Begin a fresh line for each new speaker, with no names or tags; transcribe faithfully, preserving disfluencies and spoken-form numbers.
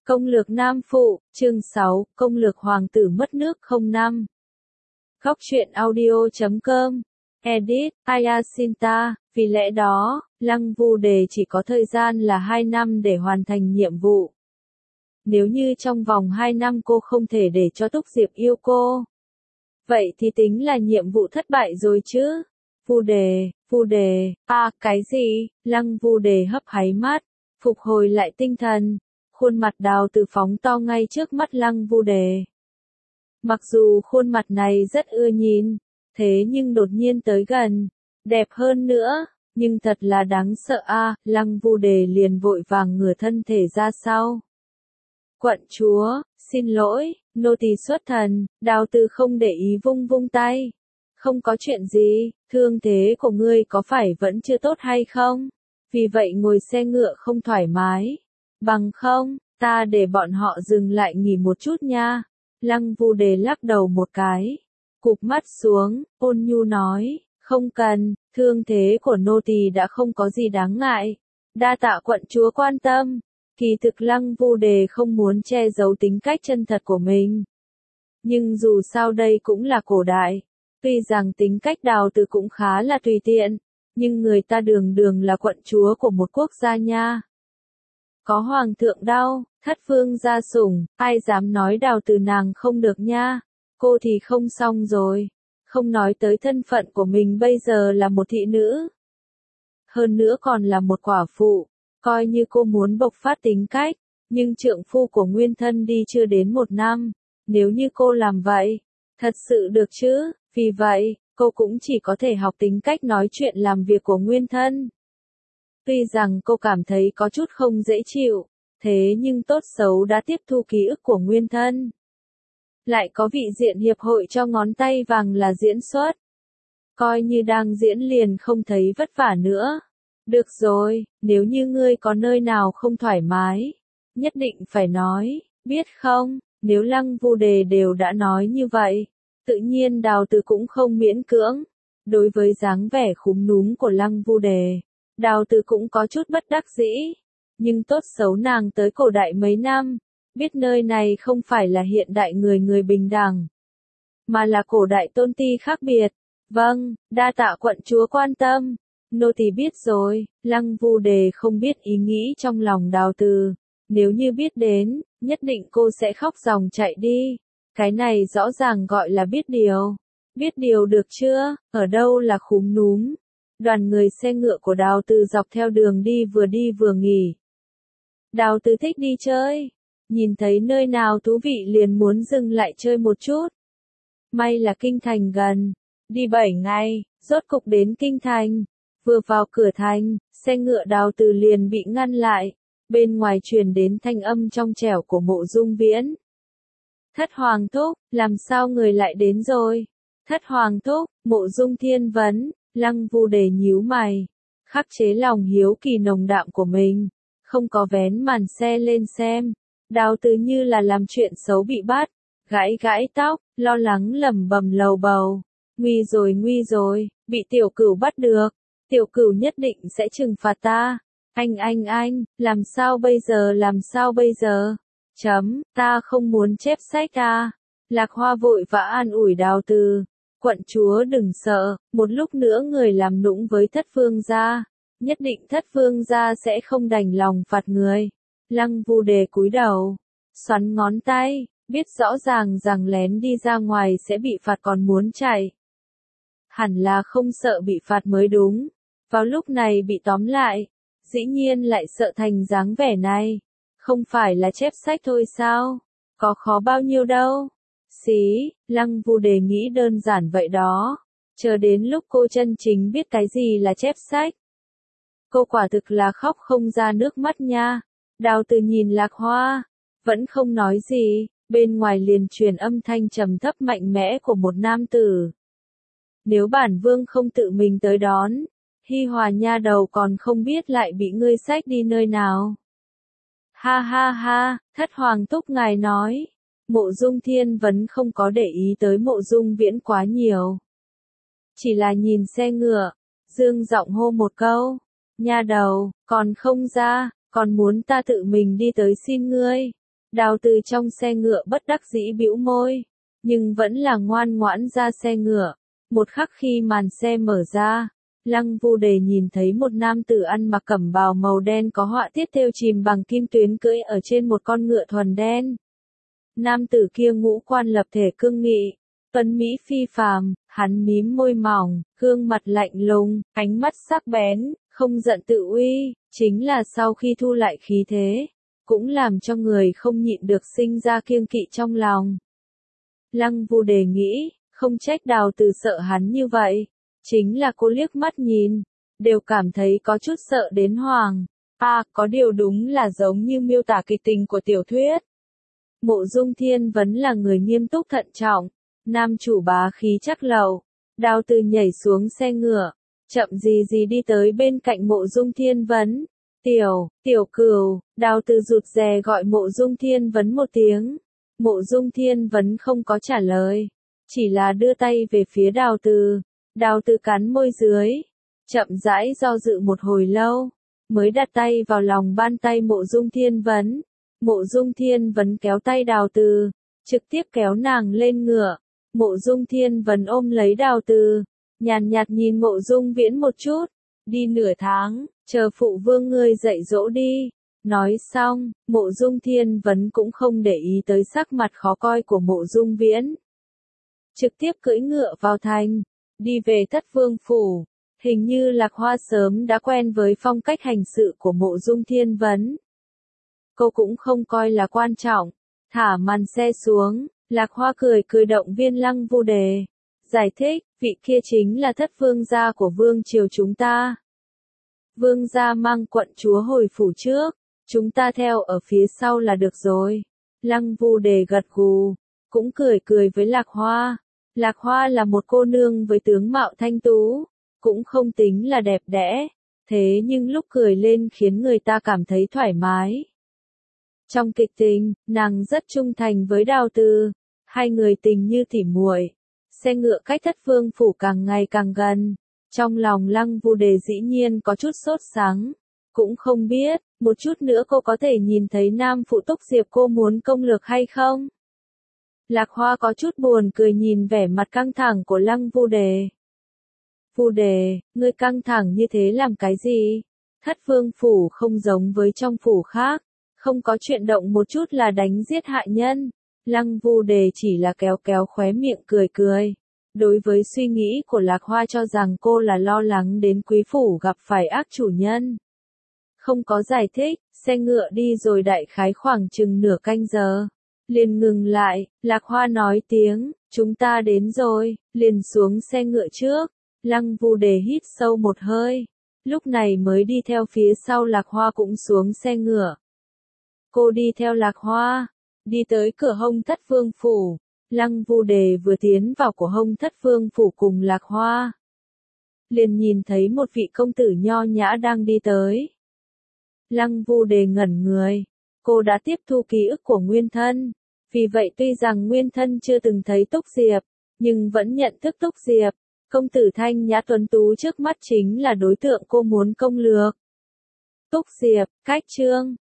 Công lược Nam Phụ, chương sáu, Công lược Hoàng tử mất nước không năm. Góc truyện audio chấm com, edit, Ayasinta, vì lẽ đó, Lăng Vu Đề chỉ có thời gian là hai năm để hoàn thành nhiệm vụ. Nếu như trong vòng hai năm cô không thể để cho Túc Diệp yêu cô, vậy thì tính là nhiệm vụ thất bại rồi chứ. Vu Đề, Vu Đề, à, cái gì? Lăng Vu Đề hấp háy mắt, phục hồi lại tinh thần. Khuôn mặt Đào Từ phóng to ngay trước mắt Lăng Vu Đề. Mặc dù khuôn mặt này rất ưa nhìn, thế nhưng đột nhiên tới gần, đẹp hơn nữa, nhưng thật là đáng sợ a. À, Lăng Vu Đề liền vội vàng ngửa thân thể ra sau. Quận chúa, xin lỗi, nô tỳ xuất thần. Đào Từ không để ý vung vung tay. Không có chuyện gì, thương thế của ngươi có phải vẫn chưa tốt hay không? Vì vậy ngồi xe ngựa không thoải mái. Bằng không, ta để bọn họ dừng lại nghỉ một chút nha. Lăng Vu Đề lắc đầu một cái, cụp mắt xuống, ôn nhu nói, không cần, thương thế của nô tỳ đã không có gì đáng ngại. Đa tạ quận chúa quan tâm. Kỳ thực Lăng Vu Đề không muốn che giấu tính cách chân thật của mình. Nhưng dù sao đây cũng là cổ đại. Tuy rằng tính cách Đào Từ cũng khá là tùy tiện, nhưng người ta đường đường là quận chúa của một quốc gia nha. Có hoàng thượng đau, thất phương gia sủng, ai dám nói Đào Từ nàng không được nha. Cô thì không xong rồi. Không nói tới thân phận của mình bây giờ là một thị nữ. Hơn nữa còn là một quả phụ. Coi như cô muốn bộc phát tính cách, nhưng trượng phu của nguyên thân đi chưa đến một năm. Nếu như cô làm vậy, thật sự được chứ? Vì vậy, cô cũng chỉ có thể học tính cách nói chuyện làm việc của nguyên thân. Tuy rằng cô cảm thấy có chút không dễ chịu, thế nhưng tốt xấu đã tiếp thu ký ức của nguyên thân. Lại có vị diện hiệp hội cho ngón tay vàng là diễn xuất. Coi như đang diễn liền không thấy vất vả nữa. Được rồi, nếu như ngươi có nơi nào không thoải mái, nhất định phải nói, biết không? Nếu Lăng Vu Đề đều đã nói như vậy, tự nhiên Đào Từ cũng không miễn cưỡng. Đối với dáng vẻ khúm núm của Lăng Vu Đề, Đào Từ cũng có chút bất đắc dĩ. Nhưng tốt xấu nàng tới cổ đại mấy năm, biết nơi này không phải là hiện đại người người bình đẳng, mà là cổ đại tôn ti khác biệt. Vâng, đa tạ quận chúa quan tâm. Nô tỳ biết rồi. Lăng Vu Đề không biết ý nghĩ trong lòng Đào Từ. Nếu như biết đến, nhất định cô sẽ khóc ròng chạy đi. Cái này rõ ràng gọi là biết điều. Biết điều được chưa? Ở đâu là khúm núm? Đoàn người xe ngựa của Đào Từ dọc theo đường đi vừa đi vừa nghỉ. Đào Từ thích đi chơi. Nhìn thấy nơi nào thú vị liền muốn dừng lại chơi một chút. May là kinh thành gần. Đi bảy ngày, rốt cục đến kinh thành. Vừa vào cửa thành, xe ngựa Đào Từ liền bị ngăn lại. Bên ngoài truyền đến thanh âm trong trẻo của Mộ Dung Viễn. Thất Hoàng thúc, làm sao người lại đến rồi? Thất Hoàng thúc, Mộ Dung Thiên vấn. Lăng Vu Đề nhíu mày, khắc chế lòng hiếu kỳ nồng đạm của mình, không có vén màn xe lên xem. Đào Từ như là làm chuyện xấu bị bắt, gãi gãi tóc, lo lắng lẩm bẩm lầu bầu. Nguy rồi nguy rồi, bị tiểu cửu bắt được. Tiểu cửu nhất định sẽ trừng phạt ta. Anh anh anh, làm sao bây giờ làm sao bây giờ? Chấm, ta không muốn chép sách ta. Lạc Hoa vội vã an ủi Đào Từ. Quận chúa đừng sợ, một lúc nữa người làm nũng với thất phương gia. Nhất định thất phương gia sẽ không đành lòng phạt người. Lăng Vu Đề cúi đầu, xoắn ngón tay, biết rõ ràng rằng lén đi ra ngoài sẽ bị phạt còn muốn chạy. Hẳn là không sợ bị phạt mới đúng. Vào lúc này bị tóm lại, dĩ nhiên lại sợ thành dáng vẻ này. Không phải là chép sách thôi sao? Có khó bao nhiêu đâu. Xí, Lăng Vu Đề nghĩ đơn giản vậy đó. Chờ đến lúc cô chân chính biết cái gì là chép sách. Cô quả thực là khóc không ra nước mắt nha. Đào Từ nhìn Lạc Hoa, vẫn không nói gì, bên ngoài liền truyền âm thanh trầm thấp mạnh mẽ của một nam tử. Nếu bản vương không tự mình tới đón, Hi Hòa nha đầu còn không biết lại bị ngươi xách đi nơi nào. Ha ha ha, Thất Hoàng thúc ngài nói. Mộ Dung Thiên vấn không có để ý tới Mộ Dung Viễn quá nhiều. Chỉ là nhìn xe ngựa, dương giọng hô một câu. Nha đầu, còn không ra, còn muốn ta tự mình đi tới xin ngươi. Đào Từ trong xe ngựa bất đắc dĩ bĩu môi, nhưng vẫn là ngoan ngoãn ra xe ngựa. Một khắc khi màn xe mở ra, Lăng Vu Đề nhìn thấy một nam tử ăn mặc cẩm bào màu đen có họa tiết thêu chìm bằng kim tuyến cưỡi ở trên một con ngựa thuần đen. Nam tử kia ngũ quan lập thể cương nghị, tuấn mỹ phi phàm, hắn mím môi mỏng, gương mặt lạnh lùng, ánh mắt sắc bén, không giận tự uy, chính là sau khi thu lại khí thế, cũng làm cho người không nhịn được sinh ra kiêng kỵ trong lòng. Lăng Vu Đề nghĩ, không trách Đào Từ sợ hắn như vậy, chính là cô liếc mắt nhìn, đều cảm thấy có chút sợ đến hoàng. À, có điều đúng là giống như miêu tả kịch tình của tiểu thuyết. Mộ Dung Thiên Vấn là người nghiêm túc thận trọng, nam chủ bá khí chắc lẩu. Đào Từ nhảy xuống xe ngựa, chậm gì gì đi tới bên cạnh Mộ Dung Thiên Vấn. Tiểu, tiểu cừu, Đào Từ rụt rè gọi Mộ Dung Thiên Vấn một tiếng. Mộ Dung Thiên Vấn không có trả lời, chỉ là đưa tay về phía Đào Từ. Đào Từ cắn môi dưới, chậm rãi do dự một hồi lâu, mới đặt tay vào lòng bàn tay Mộ Dung Thiên Vấn. Mộ Dung Thiên Vấn kéo tay Đào Từ, trực tiếp kéo nàng lên ngựa. Mộ Dung Thiên Vấn ôm lấy Đào Từ, nhàn nhạt nhìn Mộ Dung Viễn một chút, đi nửa tháng, chờ phụ vương ngươi dạy dỗ đi. Nói xong, Mộ Dung Thiên Vấn cũng không để ý tới sắc mặt khó coi của Mộ Dung Viễn. Trực tiếp cưỡi ngựa vào thành, đi về Thất Vương Phủ. Hình như Lạc Hoa sớm đã quen với phong cách hành sự của Mộ Dung Thiên Vấn. Cô cũng không coi là quan trọng, thả màn xe xuống, Lạc Hoa cười cười động viên Lăng Vu Đề. Giải thích, vị kia chính là thất vương gia của vương triều chúng ta. Vương gia mang quận chúa hồi phủ trước, chúng ta theo ở phía sau là được rồi. Lăng Vu Đề gật gù, cũng cười cười với Lạc Hoa. Lạc Hoa là một cô nương với tướng mạo thanh tú, cũng không tính là đẹp đẽ, thế nhưng lúc cười lên khiến người ta cảm thấy thoải mái. Trong kịch tình, nàng rất trung thành với Đào Từ, hai người tình như tỉ muội. Xe ngựa cách Thất Vương Phủ càng ngày càng gần, trong lòng Lăng Vu Đề dĩ nhiên có chút sốt sắng, cũng không biết, một chút nữa cô có thể nhìn thấy nam phụ Túc Diệp cô muốn công lược hay không? Lạc Hoa có chút buồn cười nhìn vẻ mặt căng thẳng của Lăng Vu Đề. Vu Đề, ngươi căng thẳng như thế làm cái gì? Thất Vương Phủ không giống với trong phủ khác, không có chuyện động một chút là đánh giết hại nhân. Lăng Vu Đề chỉ là kéo kéo khóe miệng cười cười. Đối với suy nghĩ của Lạc Hoa cho rằng cô là lo lắng đến quý phủ gặp phải ác chủ nhân. Không có giải thích, xe ngựa đi rồi đại khái khoảng chừng nửa canh giờ. Liền ngừng lại, Lạc Hoa nói tiếng, chúng ta đến rồi, liền xuống xe ngựa trước. Lăng Vu Đề hít sâu một hơi, lúc này mới đi theo phía sau Lạc Hoa cũng xuống xe ngựa. Cô đi theo Lạc Hoa, đi tới cửa hông Thất Vương Phủ. Lăng Vu Đề vừa tiến vào của hông Thất Vương Phủ cùng Lạc Hoa, liền nhìn thấy một vị công tử nho nhã đang đi tới. Lăng Vu Đề ngẩn người, cô đã tiếp thu ký ức của nguyên thân, vì vậy tuy rằng nguyên thân chưa từng thấy Túc Diệp, nhưng vẫn nhận thức Túc Diệp. Công tử thanh nhã tuấn tú trước mắt chính là đối tượng cô muốn công lược. Túc Diệp, cách chương.